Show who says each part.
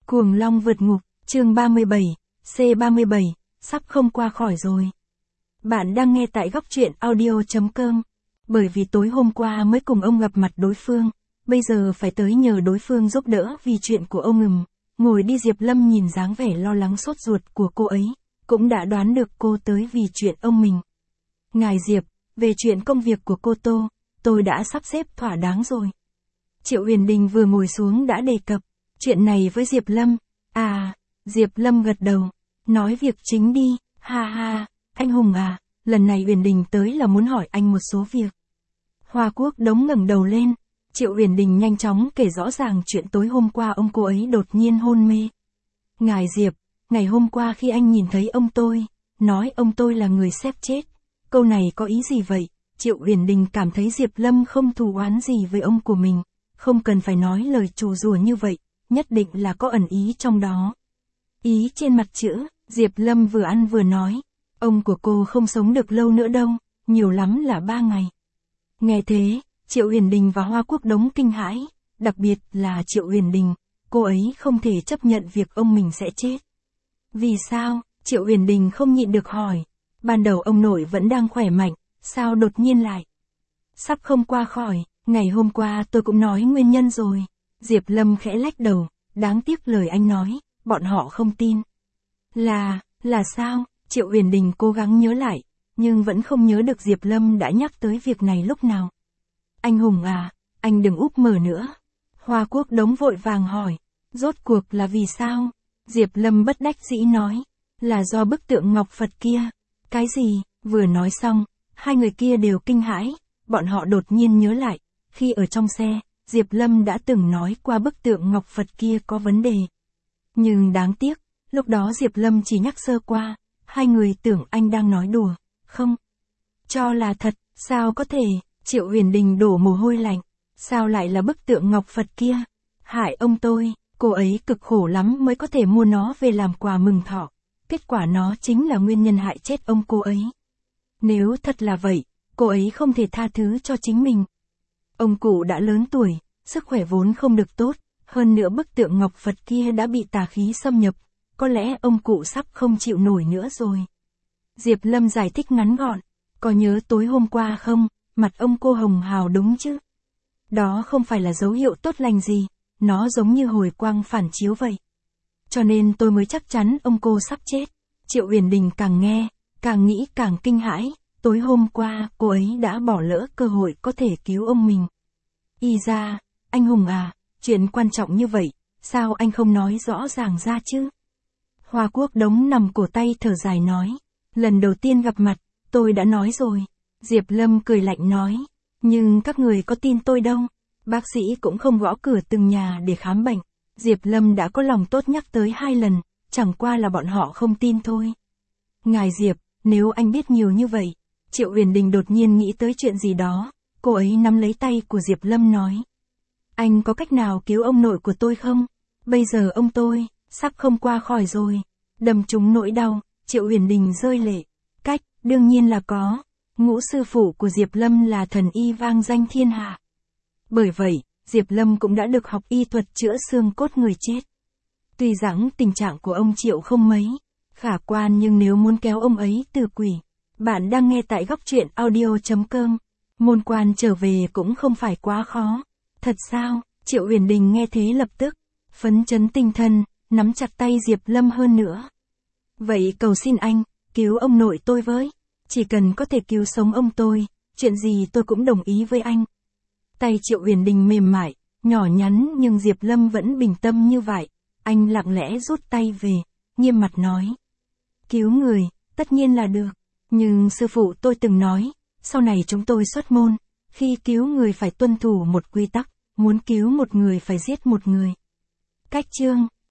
Speaker 1: Cuồng long vượt ngục, chương 37, C37, sắp không qua khỏi rồi. Bạn đang nghe tại góc truyện audio.com. Bởi vì tối hôm qua mới cùng ông gặp mặt đối phương, bây giờ phải tới nhờ đối phương giúp đỡ vì chuyện của ông ngừng. Ngồi đi Diệp Lâm nhìn dáng vẻ lo lắng sốt ruột của cô ấy, cũng đã đoán được cô tới vì chuyện ông mình. Ngài Diệp, về chuyện công việc của cô Tô, tôi đã sắp xếp thỏa đáng rồi. Triệu Huyền Đình vừa ngồi xuống đã đề cập chuyện này với Diệp Lâm. À, Diệp Lâm gật đầu, nói việc chính đi, ha ha, anh Hùng à, lần này Huyền Đình tới là muốn hỏi anh một số việc. Hoa Quốc Đống ngẩng đầu lên, Triệu Huyền Đình nhanh chóng kể rõ ràng chuyện tối hôm qua ông cô ấy đột nhiên hôn mê. Ngài Diệp, ngày hôm qua khi anh nhìn thấy ông tôi, nói ông tôi là người xếp chết, câu này có ý gì vậy? Triệu Huyền Đình cảm thấy Diệp Lâm không thù oán gì với ông của mình, không cần phải nói lời trù rủa như vậy, nhất định là có ẩn ý trong đó. Ý trên mặt chữ, Diệp Lâm vừa ăn vừa nói, ông của cô không sống được lâu nữa đâu, nhiều lắm là 3 ngày. Nghe thế, Triệu Huyền Đình và Hoa Quốc Đống kinh hãi, đặc biệt là Triệu Huyền Đình, cô ấy không thể chấp nhận việc ông mình sẽ chết. Vì sao? Triệu Huyền Đình không nhịn được hỏi, ban đầu ông nội vẫn đang khỏe mạnh, sao đột nhiên lại sắp không qua khỏi? Ngày hôm qua tôi cũng nói nguyên nhân rồi. Diệp Lâm khẽ lách đầu, đáng tiếc lời anh nói, bọn họ không tin. Là sao? Triệu Huyền Đình cố gắng nhớ lại, nhưng vẫn không nhớ được Diệp Lâm đã nhắc tới việc này lúc nào. Anh Hùng à, anh đừng úp mở nữa. Hoa Quốc Đống vội vàng hỏi, rốt cuộc là vì sao? Diệp Lâm bất đắc dĩ nói, là do bức tượng ngọc Phật kia. Cái gì? Vừa nói xong, hai người kia đều kinh hãi, bọn họ đột nhiên nhớ lại, khi ở trong xe, Diệp Lâm đã từng nói qua bức tượng ngọc Phật kia có vấn đề. Nhưng đáng tiếc, lúc đó Diệp Lâm chỉ nhắc sơ qua, hai người tưởng anh đang nói đùa, không cho là thật, sao có thể? Triệu Huyền Đình đổ mồ hôi lạnh, sao lại là bức tượng ngọc Phật kia? Hại ông tôi, cô ấy cực khổ lắm mới có thể mua nó về làm quà mừng thọ, kết quả nó chính là nguyên nhân hại chết ông cô ấy. Nếu thật là vậy, cô ấy không thể tha thứ cho chính mình. Ông cụ đã lớn tuổi, sức khỏe vốn không được tốt, hơn nữa bức tượng ngọc Phật kia đã bị tà khí xâm nhập, có lẽ ông cụ sắp không chịu nổi nữa rồi. Diệp Lâm giải thích ngắn gọn, có nhớ tối hôm qua không, mặt ông cô hồng hào đúng chứ? Đó không phải là dấu hiệu tốt lành gì, nó giống như hồi quang phản chiếu vậy. Cho nên tôi mới chắc chắn ông cô sắp chết. Triệu Huyền Đình càng nghe, càng nghĩ càng kinh hãi, tối hôm qua cô ấy đã bỏ lỡ cơ hội có thể cứu ông mình. Y ra, anh Hùng à, chuyện quan trọng như vậy, sao anh không nói rõ ràng ra chứ? Hoa Quốc Đống nằm cổ tay thở dài nói, lần đầu tiên gặp mặt, tôi đã nói rồi. Diệp Lâm cười lạnh nói, nhưng các người có tin tôi đâu, bác sĩ cũng không gõ cửa từng nhà để khám bệnh. Diệp Lâm đã có lòng tốt nhắc tới 2 lần, chẳng qua là bọn họ không tin thôi. Ngài Diệp, nếu anh biết nhiều như vậy, Triệu Huyền Đình đột nhiên nghĩ tới chuyện gì đó, cô ấy nắm lấy tay của Diệp Lâm nói. Anh có cách nào cứu ông nội của tôi không? Bây giờ ông tôi, sắp không qua khỏi rồi. Đâm trúng nỗi đau, Triệu Huyền Đình rơi lệ. Cách, đương nhiên là có. Ngũ sư phụ của Diệp Lâm là thần y vang danh thiên hạ. Bởi vậy, Diệp Lâm cũng đã được học y thuật chữa xương cốt người chết. Tuy rằng tình trạng của ông Triệu không mấy khả quan, nhưng nếu muốn kéo ông ấy từ quỷ, bạn đang nghe tại góc truyện audio.com. Môn quan trở về cũng không phải quá khó. Thật sao? Triệu Huyền Đình nghe thế lập tức phấn chấn tinh thần, nắm chặt tay Diệp Lâm hơn nữa. Vậy cầu xin anh, cứu ông nội tôi với. Chỉ cần có thể cứu sống ông tôi, chuyện gì tôi cũng đồng ý với anh. Tay Triệu Huyền Đình mềm mại, nhỏ nhắn, nhưng Diệp Lâm vẫn bình tâm như vậy. Anh lặng lẽ rút tay về, nghiêm mặt nói. Cứu người, tất nhiên là được. Nhưng sư phụ tôi từng nói, sau này chúng tôi xuất môn, khi cứu người phải tuân thủ một quy tắc, muốn cứu một người phải giết một người. Cách chương